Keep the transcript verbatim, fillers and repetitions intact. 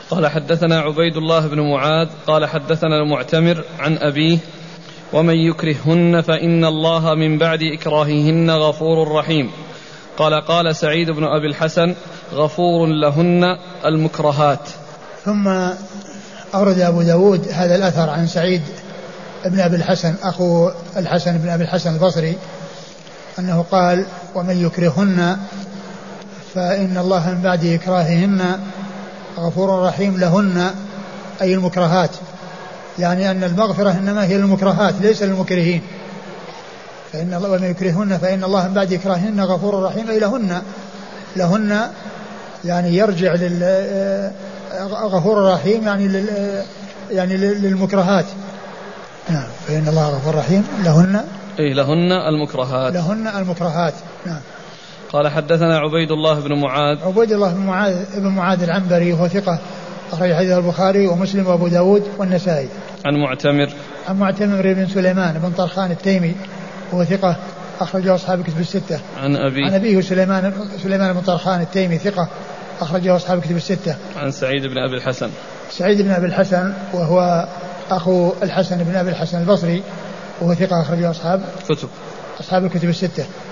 قال حدثنا عبيد الله بن معاذ قال حدثنا المعتمر عن أبيه ومن يكرههن فإن الله من بعد إكراههن غفور رحيم. قال قال سعيد بن أبي الحسن غفور لهن المكرهات. ثم أورد أبو داود هذا الأثر عن سعيد بن أبي الحسن أخو الحسن بن أبي الحسن البصري أنه قال ومن يكرههن فإن الله من بعد إكراههن غفور رحيم لهن أي المكرهات، يعني أن المغفرة إنما هي للمكرهات ليس للمكرهين. فإن الله ومن يكرههن فإن الله من بعد إكراههن غفور رحيم أي لهن لهن يعني يرجع لل غفور رحيم يعني لل يعني للمكرهات. نعم فإن الله غفور رحيم لهن أي لهن المكرهات لهن المكرهات. نعم. قال حدثنا عبيد الله بن معاذ عبيد الله بن معاذ ابن معاذ العنبري وهو ثقة أخرج حديث البخاري ومسلم وأبو داود والنسائي. عن معتمر عن معتمر بن سليمان بن طرخان التيمي وهو ثقة أخرجه أصحاب الكتب الستة. عن أبي عن أبيه سليمان سليمان بن طرخان التيمي ثقة أخرجه أصحاب الكتب الستة. عن سعيد بن أبي الحسن سعيد بن أبي الحسن وهو أخو الحسن بن أبي الحسن البصري وهو ثقة أخرجه أصحاب كتب أصحاب الكتب الستة.